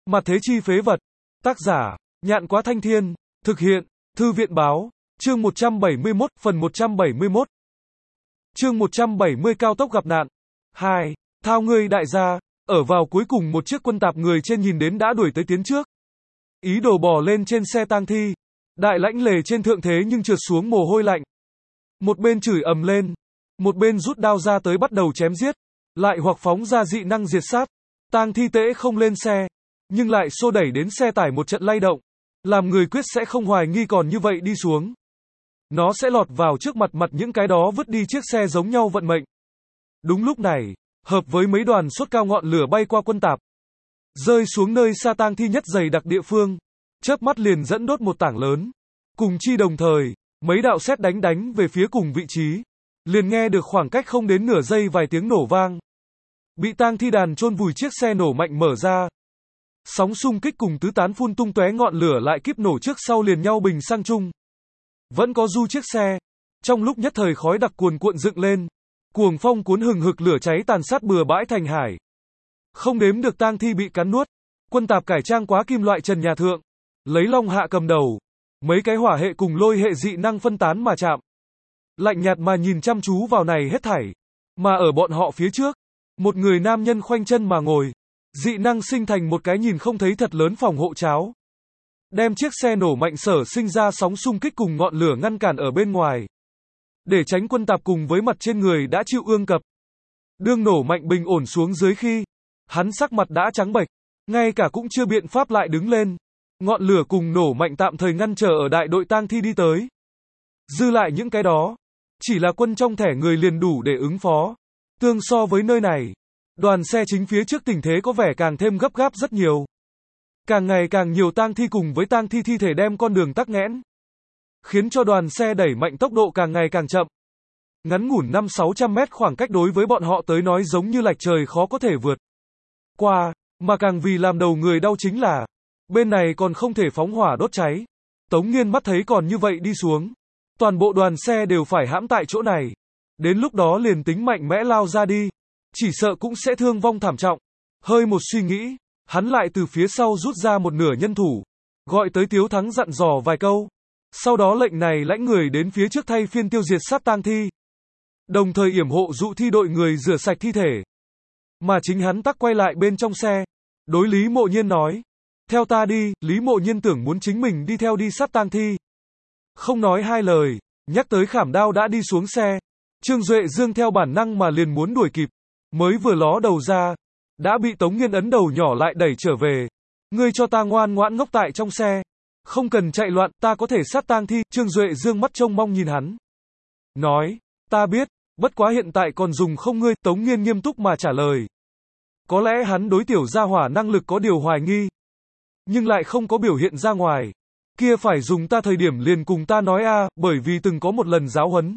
Mặt thế chi phế vật. Tác giả, Nhạn Quá Thanh Thiên. Thực hiện, Thư viện Báo. Chương 171, phần 171. Chương 170 cao tốc gặp nạn. 2. Thao ngươi đại gia, ở vào cuối cùng một chiếc quân tạp người trên nhìn đến đã đuổi tới tiến trước. Ý đồ bò lên trên xe tang thi. Đại lãnh lề trên thượng thế nhưng trượt xuống mồ hôi lạnh. Một bên chửi ầm lên, một bên rút đao ra tới bắt đầu chém giết, lại hoặc phóng ra dị năng diệt sát. Tang thi tễ không lên xe, nhưng lại xô đẩy đến xe tải một trận lay động, làm người quyết sẽ không hoài nghi còn như vậy đi xuống. Nó sẽ lọt vào trước mặt những cái đó vứt đi chiếc xe giống nhau vận mệnh. Đúng lúc này, hợp với mấy đoàn sốt cao ngọn lửa bay qua quân tạp, rơi xuống nơi xa tang thi nhất dày đặc địa phương, chớp mắt liền dẫn đốt một tảng lớn. Cùng chi đồng thời, mấy đạo sét đánh về phía cùng vị trí, liền nghe được khoảng cách không đến nửa giây vài tiếng nổ vang. Bị tang thi đàn chôn vùi chiếc xe nổ mạnh mở ra. Sóng xung kích cùng tứ tán phun tung tóe ngọn lửa lại kíp nổ trước sau liền nhau bình sang chung. Vẫn có du chiếc xe, trong lúc nhất thời khói đặc cuồn cuộn dựng lên, cuồng phong cuốn hừng hực lửa cháy tàn sát bừa bãi thành hải. Không đếm được tang thi bị cắn nuốt, quân tạp cải trang quá kim loại trần nhà thượng, lấy long hạ cầm đầu, mấy cái hỏa hệ cùng lôi hệ dị năng phân tán mà chạm. Lạnh nhạt mà nhìn chăm chú vào này hết thảy, mà ở bọn họ phía trước, một người nam nhân khoanh chân mà ngồi, dị năng sinh thành một cái nhìn không thấy thật lớn phòng hộ cháo. Đem chiếc xe nổ mạnh sở sinh ra sóng xung kích cùng ngọn lửa ngăn cản ở bên ngoài. Để tránh quân tạp cùng với mặt trên người đã chịu ương cập. Đương nổ mạnh bình ổn xuống dưới khi, hắn sắc mặt đã trắng bệch, ngay cả cũng chưa biện pháp lại đứng lên. Ngọn lửa cùng nổ mạnh tạm thời ngăn trở ở đại đội tang thi đi tới. Dư lại những cái đó, chỉ là quân trong thẻ người liền đủ để ứng phó. Tương so với nơi này, đoàn xe chính phía trước tình thế có vẻ càng thêm gấp gáp rất nhiều. Càng ngày càng nhiều tang thi cùng với tang thi thi thể đem con đường tắc nghẽn, khiến cho đoàn xe đẩy mạnh tốc độ càng ngày càng chậm. Ngắn ngủn 500-600 mét khoảng cách đối với bọn họ tới nói giống như lạch trời khó có thể vượt qua, mà càng vì làm đầu người đau chính là, bên này còn không thể phóng hỏa đốt cháy. Tống Nghiên mắt thấy còn như vậy đi xuống, toàn bộ đoàn xe đều phải hãm tại chỗ này. Đến lúc đó liền tính mạnh mẽ lao ra đi, chỉ sợ cũng sẽ thương vong thảm trọng. Hơi một suy nghĩ, hắn lại từ phía sau rút ra một nửa nhân thủ, gọi tới Tiếu Thắng dặn dò vài câu. Sau đó lệnh này lãnh người đến phía trước thay phiên tiêu diệt sát tang thi, đồng thời yểm hộ dụ thi đội người rửa sạch thi thể. Mà chính hắn tắc quay lại bên trong xe, đối Lý Mộ Nhiên nói, theo ta đi. Lý Mộ Nhiên tưởng muốn chính mình đi theo đi sát tang thi. Không nói hai lời, nhắc tới khảm đao đã đi xuống xe. Trương Duệ Dương theo bản năng mà liền muốn đuổi kịp, mới vừa ló đầu ra, đã bị Tống Nghiên ấn đầu nhỏ lại đẩy trở về. Ngươi cho ta ngoan ngoãn ngốc tại trong xe, không cần chạy loạn, ta có thể sát tang thi. Trương Duệ Dương mắt trông mong nhìn hắn, nói, ta biết, bất quá hiện tại còn dùng không ngươi. Tống Nghiên nghiêm túc mà trả lời. Có lẽ hắn đối tiểu gia hỏa năng lực có điều hoài nghi, nhưng lại không có biểu hiện ra ngoài. Kia phải dùng ta thời điểm liền cùng ta nói a, bởi vì từng có một lần giáo huấn.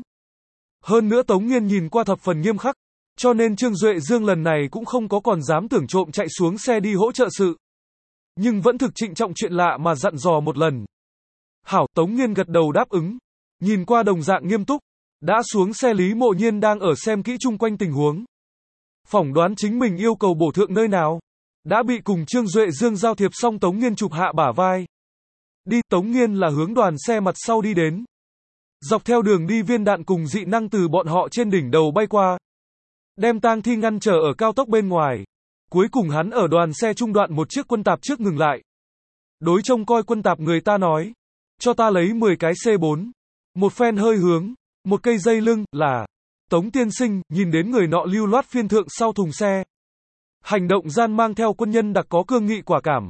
Hơn nữa Tống Nghiên nhìn qua thập phần nghiêm khắc, cho nên Trương Duệ Dương lần này cũng không có còn dám tưởng trộm chạy xuống xe đi hỗ trợ sự. Nhưng vẫn thực trịnh trọng chuyện lạ mà dặn dò một lần. Hảo. Tống Nghiên gật đầu đáp ứng, nhìn qua đồng dạng nghiêm túc. Đã xuống xe Lý Mộ Nhiên đang ở xem kỹ chung quanh tình huống, phỏng đoán chính mình yêu cầu bổ thượng nơi nào. Đã bị cùng Trương Duệ Dương giao thiệp xong, Tống Nghiên chụp hạ bả vai. Đi. Tống Nghiên là hướng đoàn xe mặt sau đi đến. Dọc theo đường đi viên đạn cùng dị năng từ bọn họ trên đỉnh đầu bay qua, đem tang thi ngăn trở ở cao tốc bên ngoài. Cuối cùng hắn ở đoàn xe trung đoạn một chiếc quân tạp trước ngừng lại. Đối trông coi quân tạp người ta nói, cho ta lấy 10 cái C4, một phen hơi hướng, một cây dây lưng, là Tống tiên sinh. Nhìn đến người nọ lưu loát phiên thượng sau thùng xe, hành động gian mang theo quân nhân đặc có cương nghị quả cảm.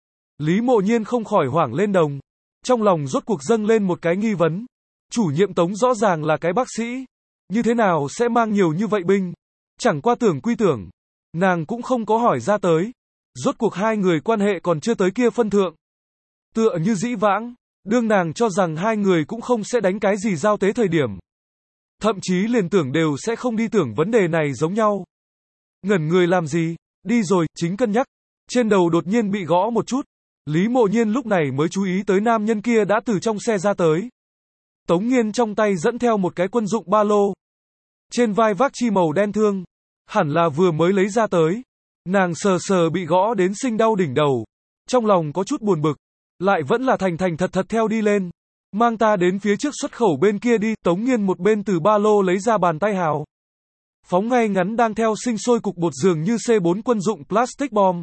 Lý Mộ Nhiên không khỏi hoảng lên đồng, trong lòng rốt cuộc dâng lên một cái nghi vấn. Chủ nhiệm Tống rõ ràng là cái bác sĩ, như thế nào sẽ mang nhiều như vậy binh? Chẳng qua tưởng quy tưởng, nàng cũng không có hỏi ra tới. Rốt cuộc hai người quan hệ còn chưa tới kia phân thượng. Tựa như dĩ vãng, đương nàng cho rằng hai người cũng không sẽ đánh cái gì giao tế thời điểm, thậm chí liền tưởng đều sẽ không đi tưởng vấn đề này giống nhau. Ngẩn người làm gì? Đi rồi. Chính cân nhắc, trên đầu đột nhiên bị gõ một chút. Lý Mộ Nhiên lúc này mới chú ý tới nam nhân kia đã từ trong xe ra tới. Tống Nghiên trong tay dẫn theo một cái quân dụng ba lô, trên vai vác chi màu đen thương, hẳn là vừa mới lấy ra tới. Nàng sờ sờ bị gõ đến sinh đau đỉnh đầu, trong lòng có chút buồn bực, lại vẫn là thành thành thật thật theo đi lên. Mang ta đến phía trước xuất khẩu bên kia đi, Tống Nghiên một bên từ ba lô lấy ra bàn tay hào. Phóng ngay ngắn đang theo sinh sôi cục bột dường như C4 quân dụng plastic bomb.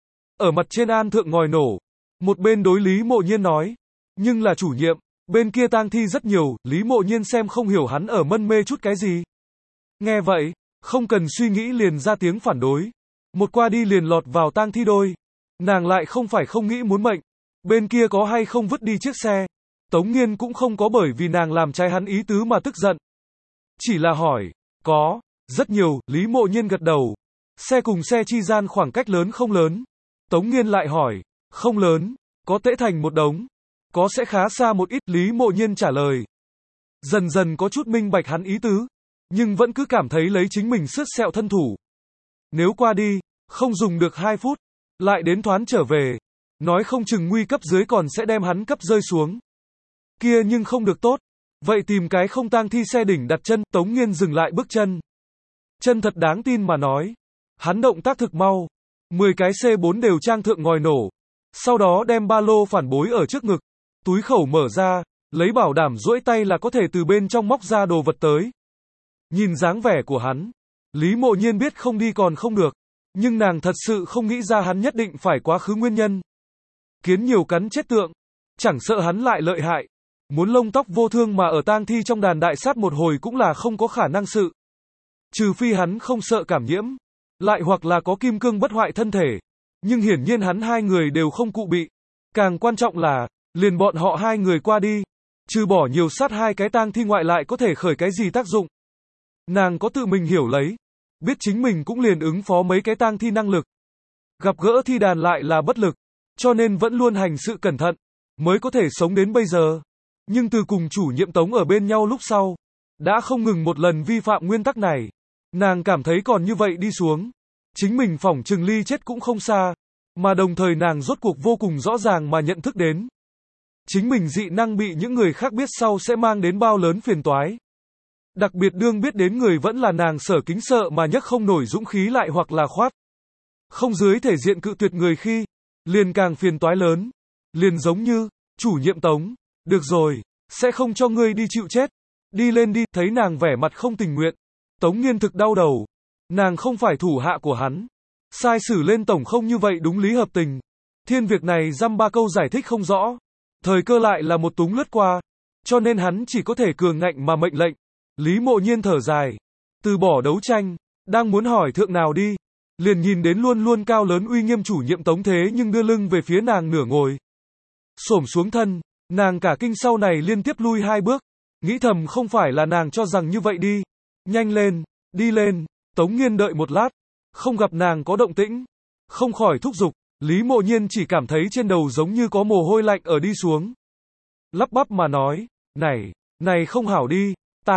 Ở mặt trên an thượng ngòi nổ. Một bên đối Lý Mộ Nhiên nói. Nhưng là chủ nhiệm, bên kia tang thi rất nhiều, Lý Mộ Nhiên xem không hiểu hắn ở mân mê chút cái gì. Nghe vậy, không cần suy nghĩ liền ra tiếng phản đối. Một qua đi liền lọt vào tang thi đôi. Nàng lại không phải không nghĩ muốn mệnh. Bên kia có hay không vứt đi chiếc xe. Tống Nghiên cũng không có bởi vì nàng làm trái hắn ý tứ mà tức giận. Chỉ là hỏi, có, rất nhiều, Lý Mộ Nhiên gật đầu. Xe cùng xe chi gian khoảng cách lớn không lớn. Tống Nghiên lại hỏi, không lớn, có tễ thành một đống. Có sẽ khá xa một ít, Lý Mộ Nhiên trả lời. Dần dần có chút minh bạch hắn ý tứ, nhưng vẫn cứ cảm thấy lấy chính mình sứt sẹo thân thủ. Nếu qua đi, không dùng được 2 phút, lại đến thoán trở về, nói không chừng nguy cấp dưới còn sẽ đem hắn cấp rơi xuống. Kia nhưng không được tốt, vậy tìm cái không tang thi xe đỉnh đặt chân, Tống Nghiên dừng lại bước chân. Chân thật đáng tin mà nói, hắn động tác thực mau, 10 cái C4 đều trang thượng ngòi nổ, sau đó đem ba lô phản bối ở trước ngực, túi khẩu mở ra, lấy bảo đảm duỗi tay là có thể từ bên trong móc ra đồ vật tới. Nhìn dáng vẻ của hắn, Lý Mộ Nhiên biết không đi còn không được, nhưng nàng thật sự không nghĩ ra hắn nhất định phải quá khứ nguyên nhân. Kiến nhiều cắn chết tượng, chẳng sợ hắn lại lợi hại, muốn lông tóc vô thương mà ở tang thi trong đàn đại sát một hồi cũng là không có khả năng sự. Trừ phi hắn không sợ cảm nhiễm, lại hoặc là có kim cương bất hoại thân thể, nhưng hiển nhiên hắn hai người đều không cụ bị. Càng quan trọng là, liền bọn họ hai người qua đi, trừ bỏ nhiều sát hai cái tang thi ngoại lại có thể khởi cái gì tác dụng. Nàng có tự mình hiểu lấy, biết chính mình cũng liền ứng phó mấy cái tang thi năng lực. Gặp gỡ thi đàn lại là bất lực, cho nên vẫn luôn hành sự cẩn thận, mới có thể sống đến bây giờ. Nhưng từ cùng chủ nhiệm Tống ở bên nhau lúc sau, đã không ngừng một lần vi phạm nguyên tắc này. Nàng cảm thấy còn như vậy đi xuống, chính mình phỏng chừng ly chết cũng không xa, mà đồng thời nàng rốt cuộc vô cùng rõ ràng mà nhận thức đến. Chính mình dị năng bị những người khác biết sau sẽ mang đến bao lớn phiền toái. Đặc biệt đương biết đến người vẫn là nàng sở kính sợ mà nhấc không nổi dũng khí lại hoặc là khoát. Không dưới thể diện cự tuyệt người khi, liền càng phiền toái lớn. Liền giống như, chủ nhiệm Tống, được rồi, sẽ không cho ngươi đi chịu chết. Đi lên đi, thấy nàng vẻ mặt không tình nguyện. Tống Nghiên thực đau đầu. Nàng không phải thủ hạ của hắn. Sai xử lên tổng không như vậy đúng lý hợp tình. Thiên việc này dăm ba câu giải thích không rõ. Thời cơ lại là một túng lướt qua. Cho nên hắn chỉ có thể cường ngạnh mà mệnh lệnh. Lý Mộ Nhiên thở dài. Từ bỏ đấu tranh. Đang muốn hỏi thượng nào đi. Liền nhìn đến luôn luôn cao lớn uy nghiêm chủ nhiệm Tống thế nhưng đưa lưng về phía nàng nửa ngồi. Xổm xuống thân. Nàng cả kinh sau này liên tiếp lui 2 bước. Nghĩ thầm không phải là nàng cho rằng như vậy đi. Nhanh lên, đi lên. Tống Nghiên đợi một lát. Không gặp nàng có động tĩnh. Không khỏi thúc giục. Lý Mộ Nhiên chỉ cảm thấy trên đầu giống như có mồ hôi lạnh ở đi xuống. Lắp bắp mà nói. Này không hảo đi.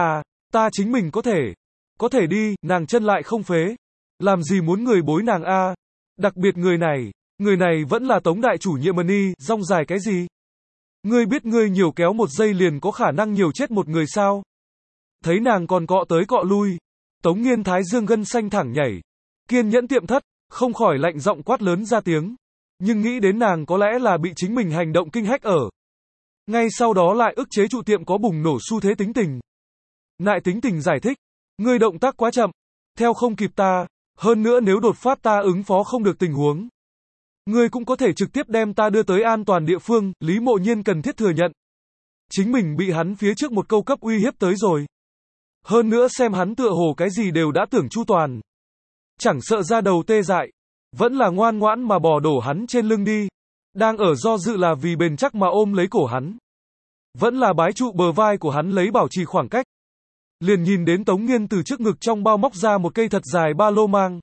Ta chính mình có thể đi, nàng chân lại không phế. Làm gì muốn người bối nàng a? Đặc biệt người này vẫn là Tống đại chủ nhiệm Mani, rong dài cái gì? Ngươi biết ngươi nhiều kéo một giây liền có khả năng nhiều chết một người sao? Thấy nàng còn cọ tới cọ lui. Tống Nghiên thái dương gân xanh thẳng nhảy. Kiên nhẫn tiệm thất, không khỏi lạnh giọng quát lớn ra tiếng. Nhưng nghĩ đến nàng có lẽ là bị chính mình hành động kinh hách ở. Ngay sau đó lại ức chế trụ tiệm có bùng nổ xu thế tính tình. Nại tính tình giải thích. Ngươi động tác quá chậm. Theo không kịp ta. Hơn nữa nếu đột phát ta ứng phó không được tình huống. Ngươi cũng có thể trực tiếp đem ta đưa tới an toàn địa phương. Lý Mộ Nhiên cần thiết thừa nhận. Chính mình bị hắn phía trước một câu cấp uy hiếp tới rồi. Hơn nữa xem hắn tựa hồ cái gì đều đã tưởng chu toàn. Chẳng sợ ra đầu tê dại. Vẫn là ngoan ngoãn mà bò đổ hắn trên lưng đi. Đang ở do dự là vì bền chắc mà ôm lấy cổ hắn. Vẫn là bái trụ bờ vai của hắn lấy bảo trì khoảng cách. Liền nhìn đến Tống Nghiên từ trước ngực trong bao móc ra một cây thật dài ba lô mang.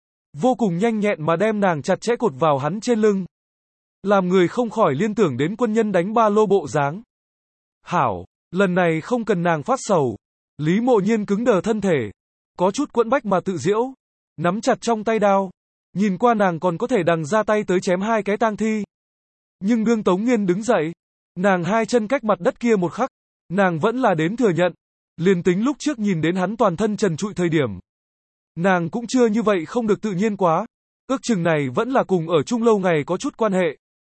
Vô cùng nhanh nhẹn mà đem nàng chặt chẽ cột vào hắn trên lưng. Làm người không khỏi liên tưởng đến quân nhân đánh ba lô bộ dáng. Hảo, lần này không cần nàng phát sầu. Lý Mộ Nhiên cứng đờ thân thể. Có chút quẫn bách mà tự giễu. Nắm chặt trong tay đao. Nhìn qua nàng còn có thể đằng ra tay tới chém 2 cái tang thi. Nhưng đương Tống Nghiên đứng dậy. Nàng 2 chân cách mặt đất kia một khắc. Nàng vẫn là đến thừa nhận. Liền tính lúc trước nhìn đến hắn toàn thân trần trụi thời điểm. Nàng cũng chưa như vậy không được tự nhiên quá. Ước chừng này vẫn là cùng ở chung lâu ngày có chút quan hệ.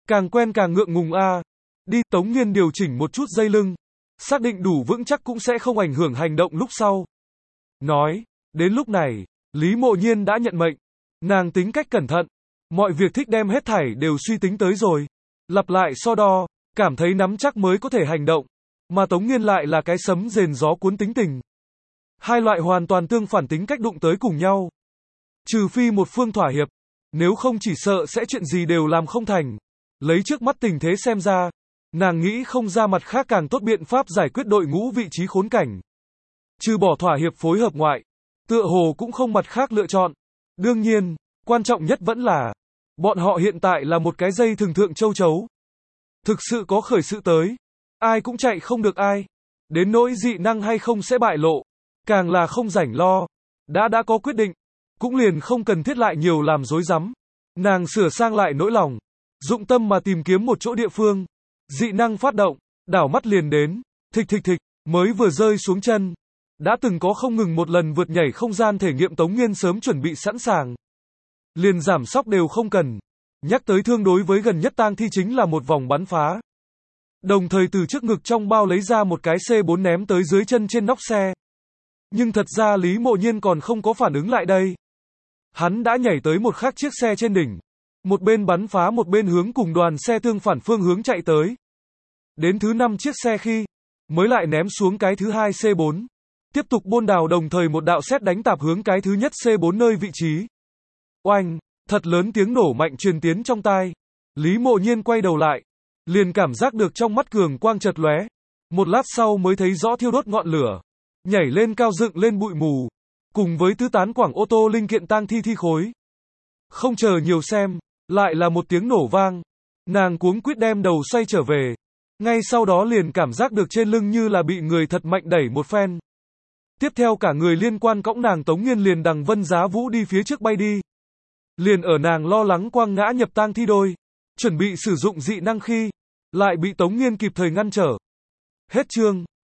Càng quen càng ngượng ngùng a. Đi, Tống Nghiên điều chỉnh một chút dây lưng. Xác định đủ vững chắc cũng sẽ không ảnh hưởng hành động lúc sau. Nói, đến lúc này, Lý Mộ Nhiên đã nhận mệnh. Nàng tính cách cẩn thận. Mọi việc thích đem hết thảy đều suy tính tới rồi. Lặp lại so đo, cảm thấy nắm chắc mới có thể hành động. Mà Tống Nghiên lại là cái sấm rền gió cuốn tính tình. Hai loại hoàn toàn tương phản tính cách đụng tới cùng nhau. Trừ phi một phương thỏa hiệp. Nếu không chỉ sợ sẽ chuyện gì đều làm không thành. Lấy trước mắt tình thế xem ra, nàng nghĩ không ra mặt khác càng tốt biện pháp giải quyết đội ngũ vị trí khốn cảnh. Trừ bỏ thỏa hiệp phối hợp ngoại, tựa hồ cũng không mặt khác lựa chọn. Đương nhiên, quan trọng nhất vẫn là, bọn họ hiện tại là một cái dây thường thượng châu chấu. Thực sự có khởi sự tới, ai cũng chạy không được ai. Đến nỗi dị năng hay không sẽ bại lộ, càng là không rảnh lo. Đã có quyết định, cũng liền không cần thiết lại nhiều làm rối rắm. Nàng sửa sang lại nỗi lòng, dụng tâm mà tìm kiếm một chỗ địa phương. Dị năng phát động, đảo mắt liền đến, thịch, mới vừa rơi xuống chân. Đã từng có không ngừng một lần vượt nhảy không gian thể nghiệm Tống Nghiên sớm chuẩn bị sẵn sàng. Liền giảm sóc đều không cần. Nhắc tới thương đối với gần nhất tang thi chính là một vòng bắn phá. Đồng thời từ trước ngực trong bao lấy ra một cái C4 ném tới dưới chân trên nóc xe. Nhưng thật ra Lý Mộ Nhiên còn không có phản ứng lại đây. Hắn đã nhảy tới một khác chiếc xe trên đỉnh. Một bên bắn phá một bên hướng cùng đoàn xe tương phản phương hướng chạy tới. Đến thứ 5 chiếc xe khi, mới lại ném xuống cái thứ 2 C4. Tiếp tục bôn đào đồng thời một đạo sét đánh tạp hướng cái thứ nhất C4 nơi vị trí. Oanh, thật lớn tiếng nổ mạnh truyền tiến trong tai. Lý Mộ Nhiên quay đầu lại, liền cảm giác được trong mắt cường quang chợt lóe. Một lát sau mới thấy rõ thiêu đốt ngọn lửa, nhảy lên cao dựng lên bụi mù, cùng với tứ tán quảng ô tô linh kiện tang thi khối. Không chờ nhiều xem, lại là một tiếng nổ vang. Nàng cuống quýt đem đầu xoay trở về. Ngay sau đó liền cảm giác được trên lưng như là bị người thật mạnh đẩy một phen. Tiếp theo cả người liên quan cõng nàng Tống Nghiên liền đằng vân giá vũ đi phía trước bay đi. Liền ở nàng lo lắng quang ngã nhập tang thi đôi, chuẩn bị sử dụng dị năng khi, lại bị Tống Nghiên kịp thời ngăn trở. Hết chương.